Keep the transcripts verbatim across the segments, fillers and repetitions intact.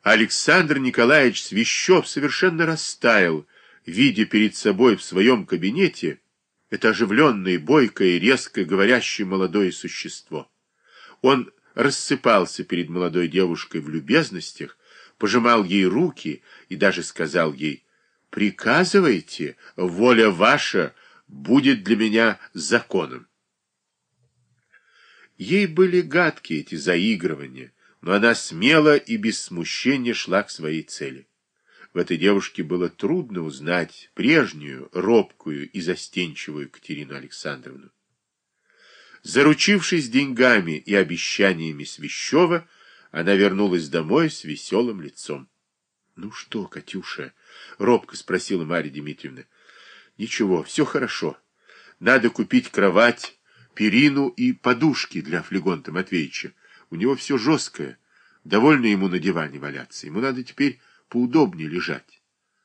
Александр Николаевич Свящев совершенно растаял, видя перед собой в своем кабинете это оживленное, бойкое и резко говорящее молодое существо. Он рассыпался перед молодой девушкой в любезностях, пожимал ей руки и даже сказал ей: «Приказывайте, воля ваша будет для меня законом». Ей были гадки эти заигрывания, но она смело и без смущения шла к своей цели. В этой девушке было трудно узнать прежнюю, робкую и застенчивую Катерину Александровну. Заручившись деньгами и обещаниями Свящева, она вернулась домой с веселым лицом. — Ну что, Катюша? — робко спросила Марья Дмитриевна. — Ничего, все хорошо. Надо купить кровать, перину и подушки для Флегонта Матвеевича. У него все жесткое. Довольно ему на диване валяться. Ему надо теперь поудобнее лежать.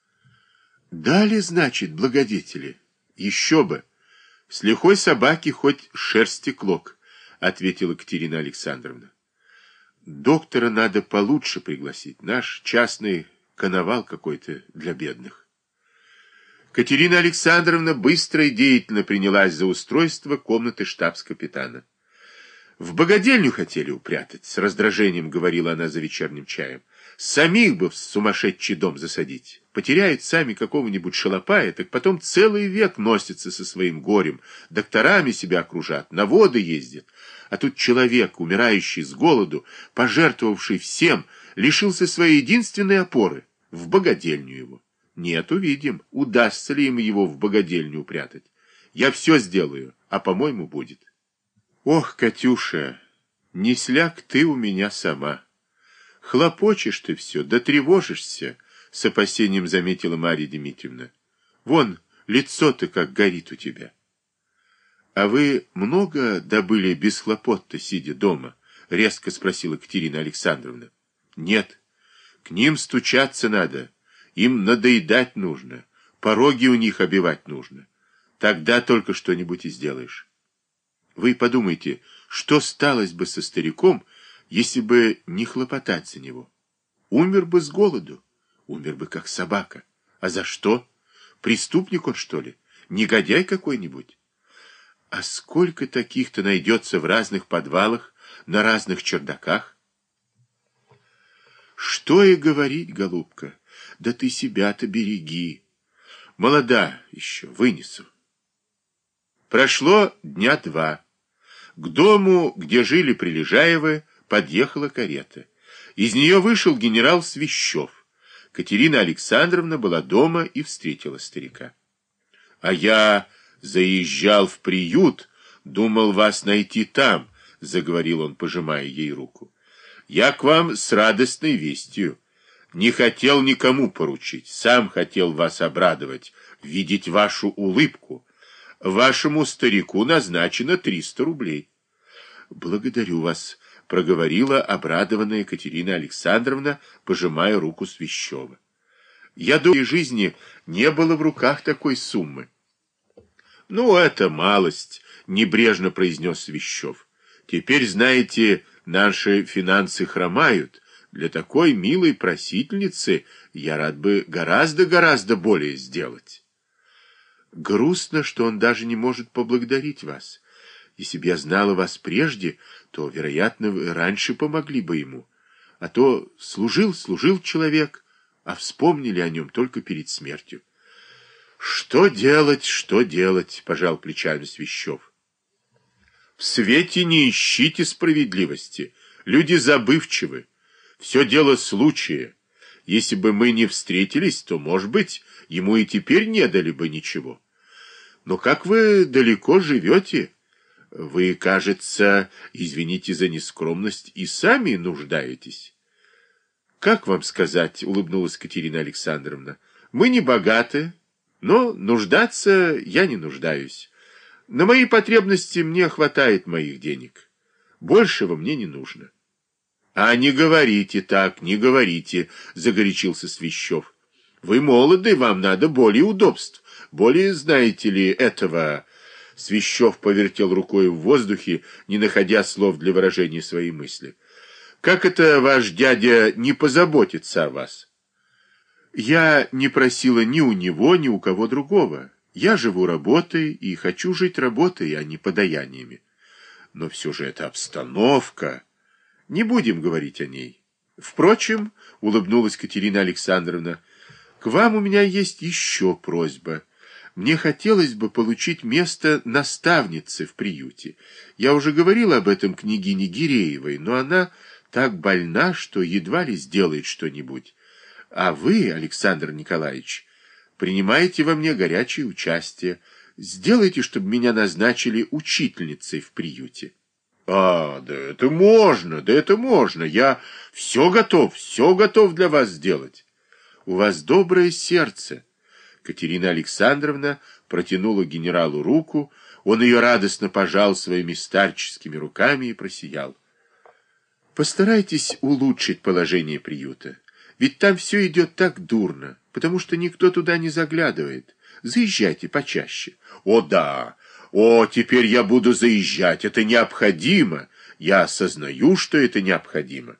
— Дали, значит, благодетели? Еще бы. С лихой собаки хоть шерсти клок, — ответила Катерина Александровна. Доктора надо получше пригласить. Наш частный коновал какой-то для бедных. Катерина Александровна быстро и деятельно принялась за устройство комнаты штабс-капитана. В богадельню хотели упрятать, с раздражением говорила она за вечерним чаем. Самих бы в сумасшедший дом засадить. Потеряют сами какого-нибудь шалопая, так потом целый век носятся со своим горем, докторами себя окружат, на воды ездят. А тут человек, умирающий с голоду, пожертвовавший всем, лишился своей единственной опоры — в богадельню его. Нет, увидим, удастся ли им его в богадельню упрятать. Я все сделаю, а по-моему будет. Ох, Катюша, не сляг ты у меня сама. Хлопочешь ты все, да тревожишься, с опасением заметила Марья Дмитриевна. Вон, лицо-то как горит у тебя. А вы много добыли без хлопот-то, сидя дома? Резко спросила Катерина Александровна. Нет, к ним стучаться надо, им надоедать нужно, пороги у них обивать нужно. Тогда только что-нибудь и сделаешь. Вы подумайте, что сталось бы со стариком, если бы не хлопотать за него? Умер бы с голоду, умер бы как собака. А за что? Преступник он, что ли? Негодяй какой-нибудь? А сколько таких-то найдется в разных подвалах, на разных чердаках? Что и говорить, голубка, да ты себя-то береги. Молода еще, вынесу. Прошло дня два. К дому, где жили Прилежаевы, подъехала карета. Из нее вышел генерал Свящев. Катерина Александровна была дома и встретила старика. — А я заезжал в приют, думал вас найти там, — заговорил он, пожимая ей руку. — Я к вам с радостной вестью. Не хотел никому поручить, сам хотел вас обрадовать, видеть вашу улыбку. Вашему старику назначено триста рублей. — Благодарю вас, — проговорила обрадованная Катерина Александровна, пожимая руку Свящева. — Я думаю, в жизни не было в руках такой суммы. — Ну, это малость, — небрежно произнес Свящев. — Теперь, знаете, наши финансы хромают. Для такой милой просительницы я рад бы гораздо-гораздо более сделать. Грустно, что он даже не может поблагодарить вас. Если бы я знала вас прежде, то, вероятно, вы раньше помогли бы ему. А то служил, служил человек, а вспомнили о нем только перед смертью. — Что делать, что делать, — пожал плечами Свящев. — В свете не ищите справедливости. Люди забывчивы. Все дело случая. Если бы мы не встретились, то, может быть, ему и теперь не дали бы ничего. Но как вы далеко живете, вы, кажется, извините за нескромность, и сами нуждаетесь. Как вам сказать, — улыбнулась Катерина Александровна, — мы не богаты, но нуждаться я не нуждаюсь. На мои потребности мне хватает моих денег. Большего мне не нужно. — А не говорите так, не говорите, — загорячился Свящев. — Вы молоды, вам надо более удобств, более, знаете ли, этого... Свящев повертел рукой в воздухе, не находя слов для выражения своей мысли. Как это ваш дядя не позаботится о вас? Я не просила ни у него, ни у кого другого. Я живу работой и хочу жить работой, а не подаяниями. Но все же это обстановка. Не будем говорить о ней. Впрочем, улыбнулась Катерина Александровна, к вам у меня есть еще просьба. Мне хотелось бы получить место наставницы в приюте. Я уже говорила об этом княгине Гиреевой, но она так больна, что едва ли сделает что-нибудь. А вы, Александр Николаевич, принимаете во мне горячее участие. Сделайте, чтобы меня назначили учительницей в приюте. А, да это можно, да это можно. Я все готов, все готов для вас сделать. У вас доброе сердце. Катерина Александровна протянула генералу руку, он ее радостно пожал своими старческими руками и просиял. Постарайтесь улучшить положение приюта. Ведь там все идет так дурно, потому что никто туда не заглядывает. Заезжайте почаще. О, да! О, теперь я буду заезжать. Это необходимо. Я осознаю, что это необходимо.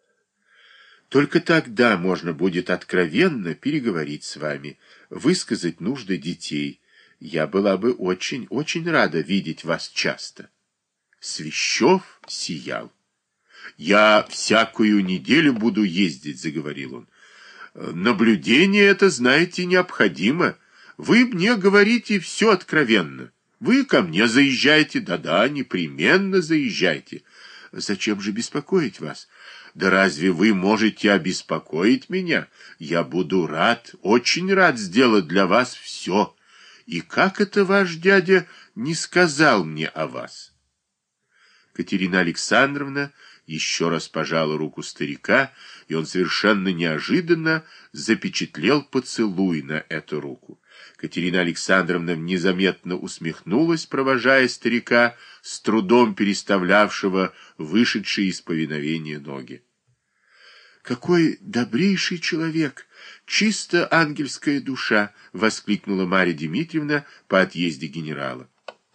Только тогда можно будет откровенно переговорить с вами, высказать нужды детей. Я была бы очень, очень рада видеть вас часто. Свящев сиял. «Я всякую неделю буду ездить», — заговорил он. «Наблюдение это, знаете, необходимо. Вы мне говорите все откровенно. Вы ко мне заезжаете, да-да, непременно заезжайте. Зачем же беспокоить вас? Да разве вы можете обеспокоить меня? Я буду рад, очень рад сделать для вас все. И как это ваш дядя не сказал мне о вас?» Катерина Александровна еще раз пожала руку старика, и он совершенно неожиданно запечатлел поцелуй на эту руку. Катерина Александровна незаметно усмехнулась, провожая старика, с трудом переставлявшего вышедшие из повиновения ноги. «Какой добрейший человек! Чисто ангельская душа!» — воскликнула Марья Дмитриевна по отъезде генерала.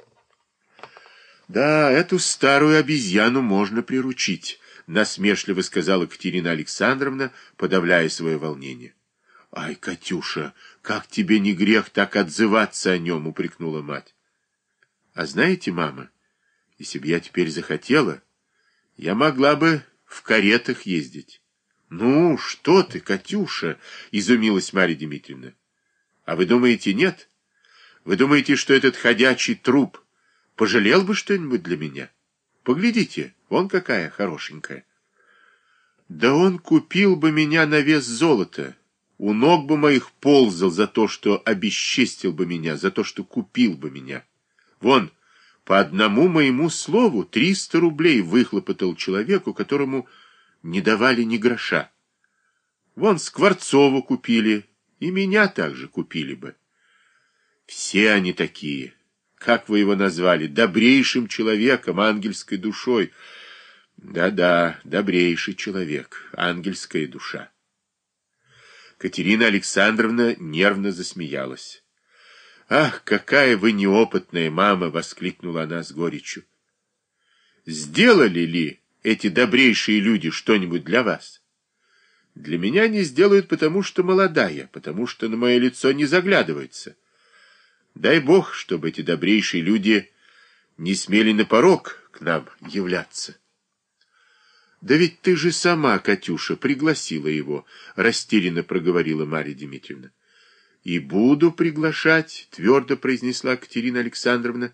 «Да, эту старую обезьяну можно приручить», — насмешливо сказала Катерина Александровна, подавляя свое волнение. «Ай, Катюша, как тебе не грех так отзываться о нем?» — упрекнула мать. «А знаете, мама, если бы я теперь захотела, я могла бы в каретах ездить». «Ну, что ты, Катюша?» — изумилась Марья Дмитриевна. «А вы думаете, нет? Вы думаете, что этот ходячий труп пожалел бы что-нибудь для меня? Поглядите, вон какая хорошенькая». «Да он купил бы меня на вес золота, у ног бы моих ползал за то, что обесчестил бы меня, за то, что купил бы меня. Вон, по одному моему слову триста рублей выхлопотал человеку, которому не давали ни гроша. Вон Скворцову купили, и меня также купили бы. Все они такие. Как вы его назвали? Добрейшим человеком, ангельской душой. Да-да, добрейший человек, ангельская душа». Катерина Александровна нервно засмеялась. «Ах, какая вы неопытная мама!» — воскликнула она с горечью. «Сделали ли эти добрейшие люди что-нибудь для вас? Для меня не сделают, потому что молодая, потому что на мое лицо не заглядываются. Дай Бог, чтобы эти добрейшие люди не смели на порог к нам являться». «Да ведь ты же сама, Катюша, пригласила его», — растерянно проговорила Марья Дмитриевна. «И буду приглашать», — твердо произнесла Катерина Александровна.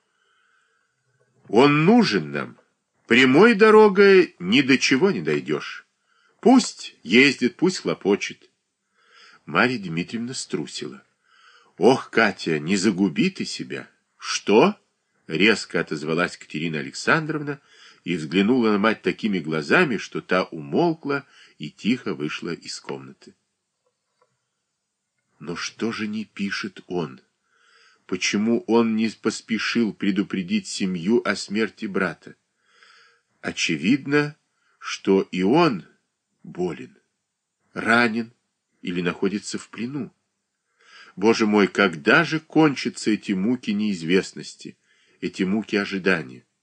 «Он нужен нам. Прямой дорогой ни до чего не дойдешь. Пусть ездит, пусть хлопочет». Марья Дмитриевна струсила. «Ох, Катя, не загуби ты себя!» «Что?» — резко отозвалась Катерина Александровна и взглянула на мать такими глазами, что та умолкла и тихо вышла из комнаты. Но что же не пишет он? Почему он не поспешил предупредить семью о смерти брата? Очевидно, что и он болен, ранен или находится в плену. Боже мой, когда же кончатся эти муки неизвестности, эти муки ожидания?